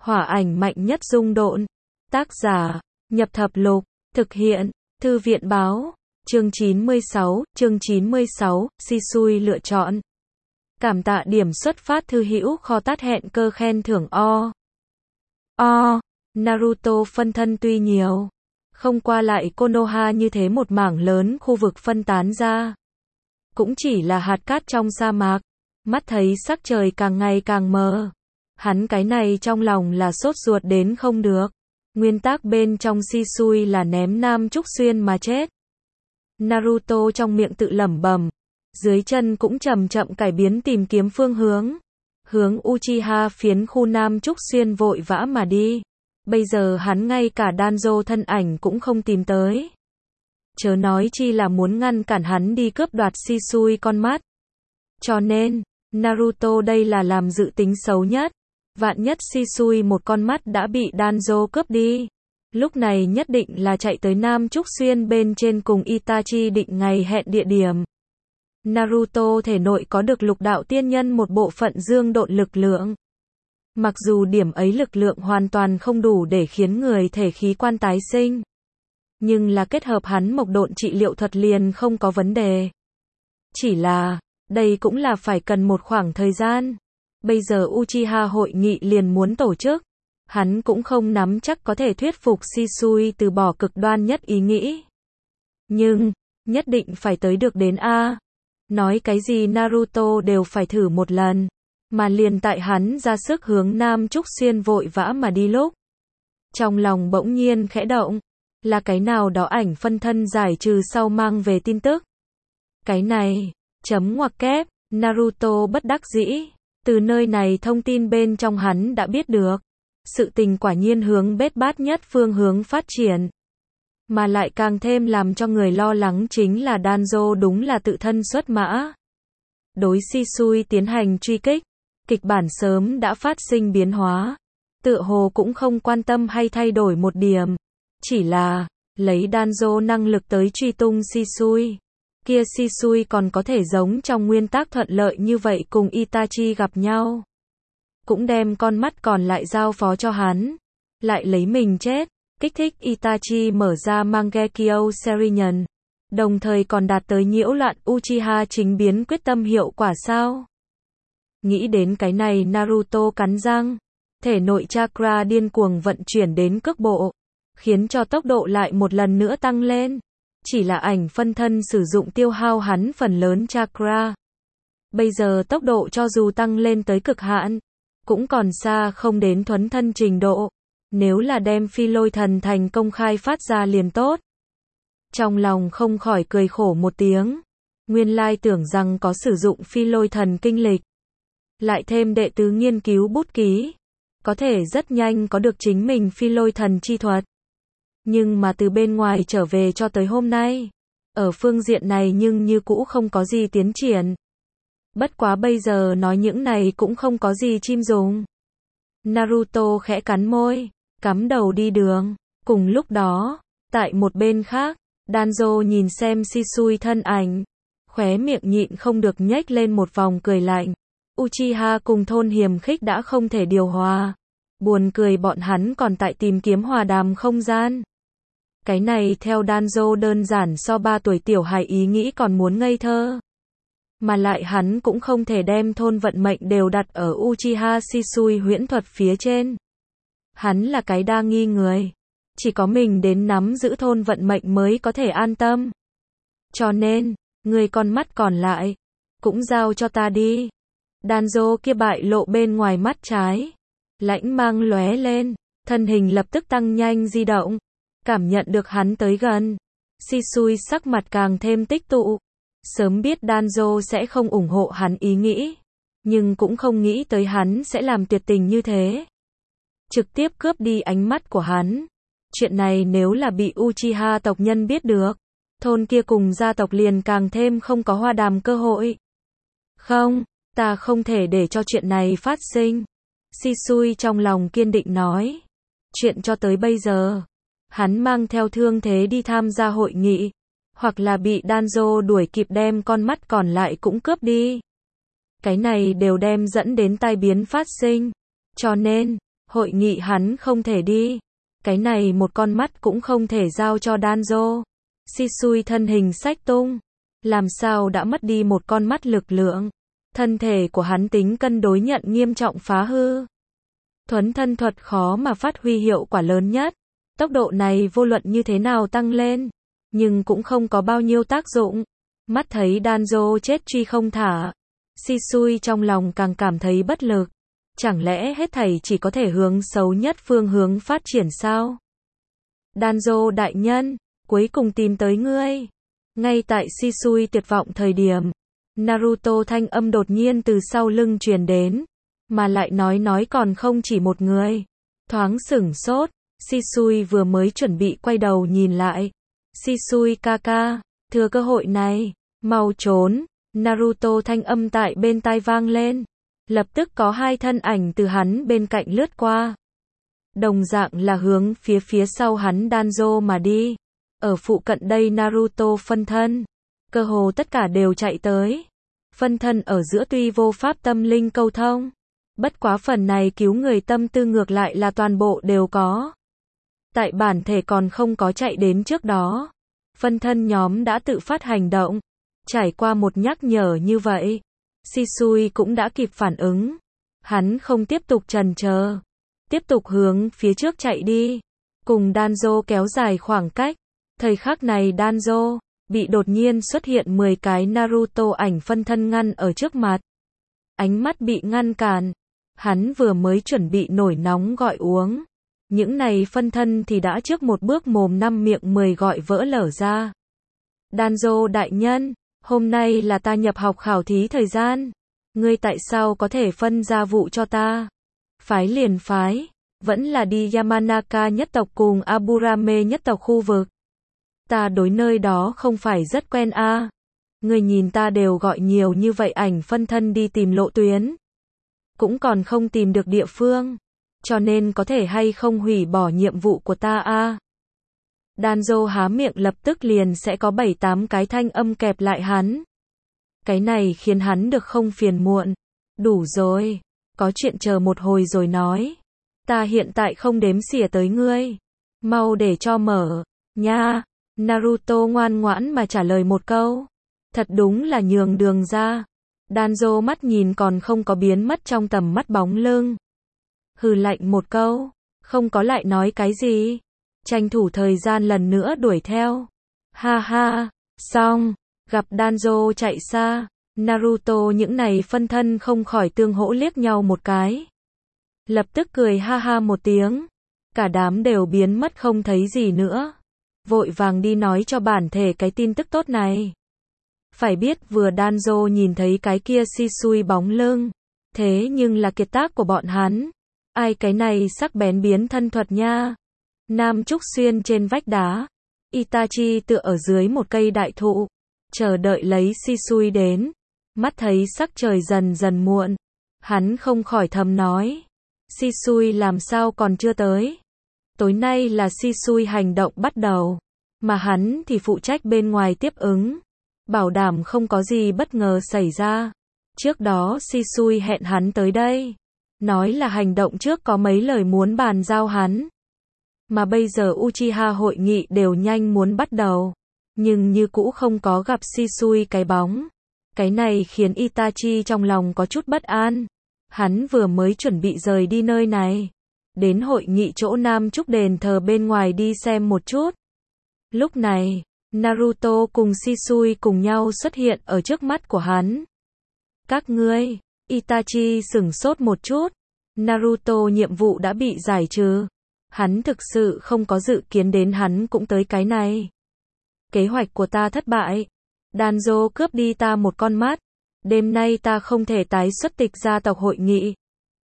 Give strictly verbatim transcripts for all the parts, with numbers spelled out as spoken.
Hỏa ảnh mạnh nhất dung độn. Tác giả, Nhập Thập Lục. Thực hiện, Thư viện Báo. Chương chín mươi sáu, chương chín mươi sáu, Shisui lựa chọn. Cảm tạ điểm xuất phát thư hữu kho tát hẹn cơ khen thưởng o. O. Naruto phân thân tuy nhiều, không qua lại Konoha như thế một mảng lớn khu vực phân tán ra. Cũng chỉ là hạt cát trong sa mạc, mắt thấy sắc trời càng ngày càng mờ. Hắn cái này trong lòng là sốt ruột đến không được. Nguyên tắc bên trong Shisui là ném Nam Trúc Xuyên mà chết. Naruto trong miệng tự lẩm bẩm, dưới chân cũng chậm chậm cải biến tìm kiếm phương hướng. Hướng Uchiha phiến khu Nam Trúc Xuyên vội vã mà đi. Bây giờ hắn ngay cả Danzo thân ảnh cũng không tìm tới. Chớ nói chi là muốn ngăn cản hắn đi cướp đoạt Shisui con mắt. Cho nên, Naruto đây là làm dự tính xấu nhất. Vạn nhất Shisui một con mắt đã bị Danzo cướp đi. Lúc này nhất định là chạy tới Nam Trúc Xuyên bên trên cùng Itachi định ngày hẹn địa điểm. Naruto thể nội có được lục đạo tiên nhân một bộ phận dương độn lực lượng. Mặc dù điểm ấy lực lượng hoàn toàn không đủ để khiến người thể khí quan tái sinh. Nhưng là kết hợp hắn mộc độn trị liệu thuật liền không có vấn đề. Chỉ là, đây cũng là phải cần một khoảng thời gian. Bây giờ Uchiha hội nghị liền muốn tổ chức. Hắn cũng không nắm chắc có thể thuyết phục Shisui từ bỏ cực đoan nhất ý nghĩ. Nhưng, nhất định phải tới được đến A. Nói cái gì Naruto đều phải thử một lần. Mà liền tại hắn ra sức hướng Nam Trúc Xuyên vội vã mà đi lúc. Trong lòng bỗng nhiên khẽ động. Là cái nào đó ảnh phân thân giải trừ sau mang về tin tức. Cái này, chấm ngoặc kép, Naruto bất đắc dĩ. Từ nơi này thông tin bên trong hắn đã biết được. Sự tình quả nhiên hướng bết bát nhất phương hướng phát triển. Mà lại càng thêm làm cho người lo lắng chính là Danzo đúng là tự thân xuất mã. Đối Shisui tiến hành truy kích. Kịch bản sớm đã phát sinh biến hóa. Tựa hồ cũng không quan tâm hay thay đổi một điểm. Chỉ là, lấy Danzo năng lực tới truy tung Shisui. Kia Shisui còn có thể giống trong nguyên tắc thuận lợi như vậy cùng Itachi gặp nhau. Cũng đem con mắt còn lại giao phó cho hắn. Lại lấy mình chết, kích thích Itachi mở ra Mangekyo Sharingan. Đồng thời còn đạt tới nhiễu loạn Uchiha chính biến quyết tâm hiệu quả sao? Nghĩ đến cái này Naruto cắn răng. Thể nội chakra điên cuồng vận chuyển đến cực bộ. Khiến cho tốc độ lại một lần nữa tăng lên. Chỉ là ảnh phân thân sử dụng tiêu hao hắn phần lớn chakra. Bây giờ tốc độ cho dù tăng lên tới cực hạn. Cũng còn xa không đến thuấn thân trình độ. Nếu là đem phi lôi thần thành công khai phát ra liền tốt. Trong lòng không khỏi cười khổ một tiếng. Nguyên lai tưởng rằng có sử dụng phi lôi thần kinh lịch. Lại thêm đệ tứ nghiên cứu bút ký. Có thể rất nhanh có được chính mình phi lôi thần chi thuật. Nhưng mà từ bên ngoài trở về cho tới hôm nay. Ở phương diện này nhưng như cũ không có gì tiến triển. Bất quá bây giờ nói những này cũng không có gì chim dùng. Naruto khẽ cắn môi, cắm đầu đi đường. Cùng lúc đó, tại một bên khác, Danzo nhìn xem Shisui thân ảnh. Khóe miệng nhịn không được nhếch lên một vòng cười lạnh. Uchiha cùng thôn hiềm khích đã không thể điều hòa. Buồn cười bọn hắn còn tại tìm kiếm hòa đàm không gian. Cái này theo Danzo đơn giản so ba tuổi tiểu hài ý nghĩ còn muốn ngây thơ. Mà lại hắn cũng không thể đem thôn vận mệnh đều đặt ở Uchiha Shisui huyễn thuật phía trên. Hắn là cái đa nghi người. Chỉ có mình đến nắm giữ thôn vận mệnh mới có thể an tâm. Cho nên, người con mắt còn lại, cũng giao cho ta đi. Danzo kia bại lộ bên ngoài mắt trái. Lãnh mang lóe lên, thân hình lập tức tăng nhanh di động. Cảm nhận được hắn tới gần. Shisui sắc mặt càng thêm tích tụ. Sớm biết Danzo sẽ không ủng hộ hắn ý nghĩ. Nhưng cũng không nghĩ tới hắn sẽ làm tuyệt tình như thế. Trực tiếp cướp đi ánh mắt của hắn. Chuyện này nếu là bị Uchiha tộc nhân biết được. Thôn kia cùng gia tộc liền càng thêm không có hòa đàm cơ hội. Không, ta không thể để cho chuyện này phát sinh. Shisui trong lòng kiên định nói. Chuyện cho tới bây giờ. Hắn mang theo thương thế đi tham gia hội nghị. Hoặc là bị Danzo đuổi kịp đem con mắt còn lại cũng cướp đi. Cái này đều đem dẫn đến tai biến phát sinh. Cho nên, Hội nghị hắn không thể đi. Cái này một con mắt cũng không thể giao cho Danzo. Shisui thân hình xách tung. Làm sao đã mất đi một con mắt lực lượng. Thân thể của hắn tính cân đối nhận nghiêm trọng phá hư. Thuấn thân thuật khó mà phát huy hiệu quả lớn nhất. Tốc độ này vô luận như thế nào tăng lên, nhưng cũng không có bao nhiêu tác dụng. Mắt thấy Danzo chết truy không thả. Shisui trong lòng càng cảm thấy bất lực. Chẳng lẽ hết thảy chỉ có thể hướng xấu nhất phương hướng phát triển sao? Danzo đại nhân, cuối cùng tìm tới ngươi. Ngay tại Shisui tuyệt vọng thời điểm, Naruto thanh âm đột nhiên từ sau lưng truyền đến, mà lại nói nói còn không chỉ một người. Thoáng sửng sốt, Shisui vừa mới chuẩn bị quay đầu nhìn lại. Shisui kaka, thừa cơ hội này, mau trốn. Naruto thanh âm tại bên tai vang lên. Lập tức có hai thân ảnh từ hắn bên cạnh lướt qua. Đồng dạng là hướng phía phía sau hắn Danzo mà đi. Ở phụ cận đây Naruto phân thân. Cơ hồ tất cả đều chạy tới. Phân thân ở giữa tuy vô pháp tâm linh câu thông. Bất quá phần này cứu người tâm tư ngược lại là toàn bộ đều có. Tại bản thể còn không có chạy đến trước đó. Phân thân nhóm đã tự phát hành động. Trải qua một nhắc nhở như vậy. Shisui cũng đã kịp phản ứng. Hắn không tiếp tục chần chờ. Tiếp tục hướng phía trước chạy đi. Cùng Danzo kéo dài khoảng cách. Thời khắc này Danzo bị đột nhiên xuất hiện mười cái Naruto ảnh phân thân ngăn ở trước mặt. Ánh mắt bị ngăn cản. Hắn vừa mới chuẩn bị nổi nóng gọi uống. Những này phân thân thì đã trước một bước mồm năm miệng mười gọi vỡ lở ra. Danzo đại nhân, hôm nay là ta nhập học khảo thí thời gian. Ngươi tại sao có thể phân ra vụ cho ta? Phái liền phái, vẫn là đi Yamanaka nhất tộc cùng Aburame nhất tộc khu vực. Ta đối nơi đó không phải rất quen a. À. Ngươi nhìn ta đều gọi nhiều như vậy ảnh phân thân đi tìm lộ tuyến. Cũng còn không tìm được địa phương. Cho nên có thể hay không hủy bỏ nhiệm vụ của ta a. À. Danzo há miệng lập tức liền sẽ có bảy tám cái thanh âm kẹp lại hắn. Cái này khiến hắn được không phiền muộn. Đủ rồi. Có chuyện chờ một hồi rồi nói. Ta hiện tại không đếm xỉa tới ngươi. Mau để cho mở. Nha. Naruto ngoan ngoãn mà trả lời một câu. Thật đúng là nhường đường ra. Danzo mắt nhìn còn không có biến mất trong tầm mắt bóng lưng. Hừ lạnh một câu. Không có lại nói cái gì. Tranh thủ thời gian lần nữa đuổi theo. Ha ha. Xong. Gặp Danzo chạy xa. Naruto những này phân thân không khỏi tương hỗ liếc nhau một cái. Lập tức cười ha ha một tiếng. Cả đám đều biến mất không thấy gì nữa. Vội vàng đi nói cho bản thể cái tin tức tốt này. Phải biết vừa Danzo nhìn thấy cái kia Shisui bóng lưng. Thế nhưng là kiệt tác của bọn hắn. Ai cái này sắc bén biến thân thuật nha. Nam Trúc Xuyên trên vách đá. Itachi tựa ở dưới một cây đại thụ. Chờ đợi lấy Shisui đến. Mắt thấy sắc trời dần dần muộn. Hắn không khỏi thầm nói. Shisui làm sao còn chưa tới. Tối nay là Shisui hành động bắt đầu. Mà hắn thì phụ trách bên ngoài tiếp ứng. Bảo đảm không có gì bất ngờ xảy ra. Trước đó Shisui hẹn hắn tới đây. Nói là hành động trước có mấy lời muốn bàn giao hắn. Mà bây giờ Uchiha hội nghị đều nhanh muốn bắt đầu. Nhưng như cũ không có gặp Shisui cái bóng. Cái này khiến Itachi trong lòng có chút bất an. Hắn vừa mới chuẩn bị rời đi nơi này. Đến hội nghị chỗ Nam Trúc đền thờ bên ngoài đi xem một chút. Lúc này, Naruto cùng Shisui cùng nhau xuất hiện ở trước mắt của hắn. Các ngươi, Itachi sửng sốt một chút. Naruto nhiệm vụ đã bị giải trừ. Hắn thực sự không có dự kiến đến hắn cũng tới cái này. Kế hoạch của ta thất bại. Danzo cướp đi ta một con mắt. Đêm nay ta không thể tái xuất tịch gia tộc hội nghị.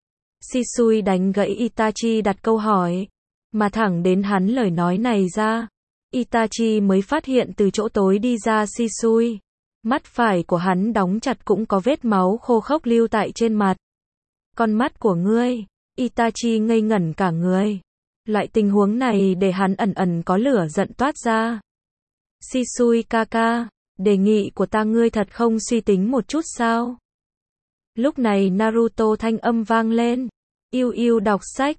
Shisui đánh gãy Itachi đặt câu hỏi. Mà thẳng đến hắn lời nói này ra. Itachi mới phát hiện từ chỗ tối đi ra Shisui. Mắt phải của hắn đóng chặt cũng có vết máu khô khốc lưu tại trên mặt. Con mắt của ngươi. Itachi ngây ngẩn cả người. Loại tình huống này để hắn ẩn ẩn có lửa giận toát ra. Shisui kaka, đề nghị của ta ngươi thật không suy tính một chút sao? Lúc này Naruto thanh âm vang lên. Yêu yêu đọc sách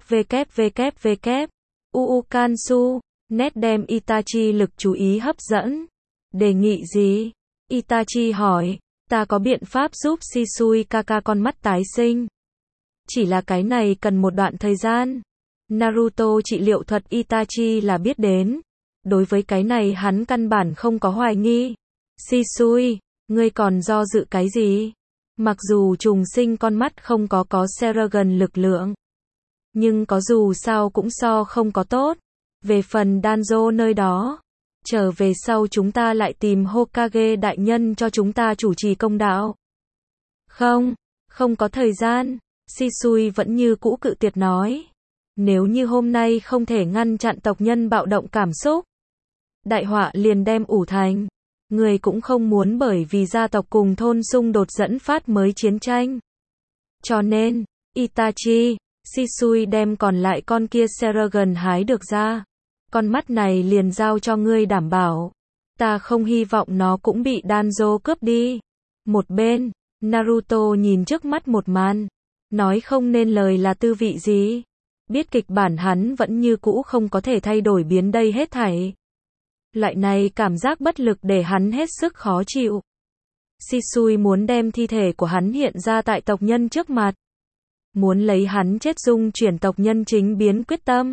www. Uukansu. Net đem Itachi lực chú ý hấp dẫn. Đề nghị gì? Itachi hỏi. Ta có biện pháp giúp Shisui Kaka con mắt tái sinh. Chỉ là cái này cần một đoạn thời gian. Naruto trị liệu thuật Itachi là biết đến. Đối với cái này hắn căn bản không có hoài nghi. Shisui, ngươi còn do dự cái gì? Mặc dù trùng sinh con mắt không có có Sharingan lực lượng. Nhưng có dù sao cũng so không có tốt. Về phần Danzo nơi đó. Trở về sau chúng ta lại tìm Hokage đại nhân cho chúng ta chủ trì công đạo. Không, không có thời gian. Shisui vẫn như cũ cự tuyệt nói. Nếu như hôm nay không thể ngăn chặn tộc nhân bạo động cảm xúc. Đại họa liền đem ủ thành. Người cũng không muốn bởi vì gia tộc cùng thôn xung đột dẫn phát mới chiến tranh. Cho nên, Itachi, Shisui đem còn lại con kia Sharingan hái được ra. Con mắt này liền giao cho ngươi đảm bảo. Ta không hy vọng nó cũng bị Danzo cướp đi. Một bên, Naruto nhìn trước mắt một màn. Nói không nên lời là tư vị gì. Biết kịch bản hắn vẫn như cũ không có thể thay đổi biến đây hết thảy. Loại này cảm giác bất lực để hắn hết sức khó chịu. Shisui muốn đem thi thể của hắn hiện ra tại tộc nhân trước mặt. Muốn lấy hắn chết dung chuyển tộc nhân chính biến quyết tâm.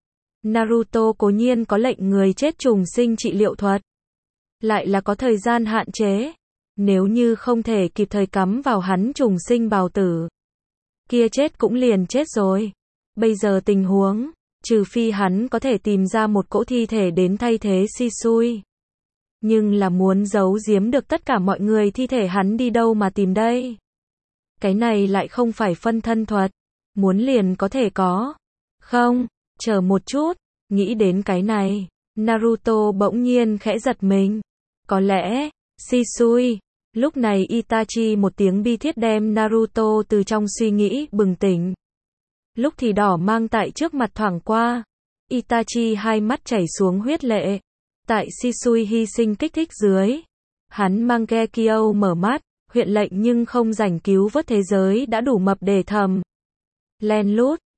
Naruto cố nhiên có lệnh người chết trùng sinh trị liệu thuật. Lại là có thời gian hạn chế. Nếu như không thể kịp thời cắm vào hắn trùng sinh bào tử. Kia chết cũng liền chết rồi. Bây giờ tình huống, trừ phi hắn có thể tìm ra một cỗ thi thể đến thay thế Shisui. Nhưng là muốn giấu giếm được tất cả mọi người thi thể hắn đi đâu mà tìm đây. Cái này lại không phải phân thân thuật. Muốn liền có thể có. Không, chờ một chút, nghĩ đến cái này. Naruto bỗng nhiên khẽ giật mình. Có lẽ, Shisui. Lúc này Itachi một tiếng bi thiết đem Naruto từ trong suy nghĩ bừng tỉnh. Lúc thì đỏ mang tại trước mặt thoảng qua. Itachi hai mắt chảy xuống huyết lệ. Tại Shisui hy sinh kích thích dưới. Hắn mang Gekio mở mắt, huyện lệnh nhưng không rảnh cứu vớt thế giới đã đủ mập để thầm. Len lút,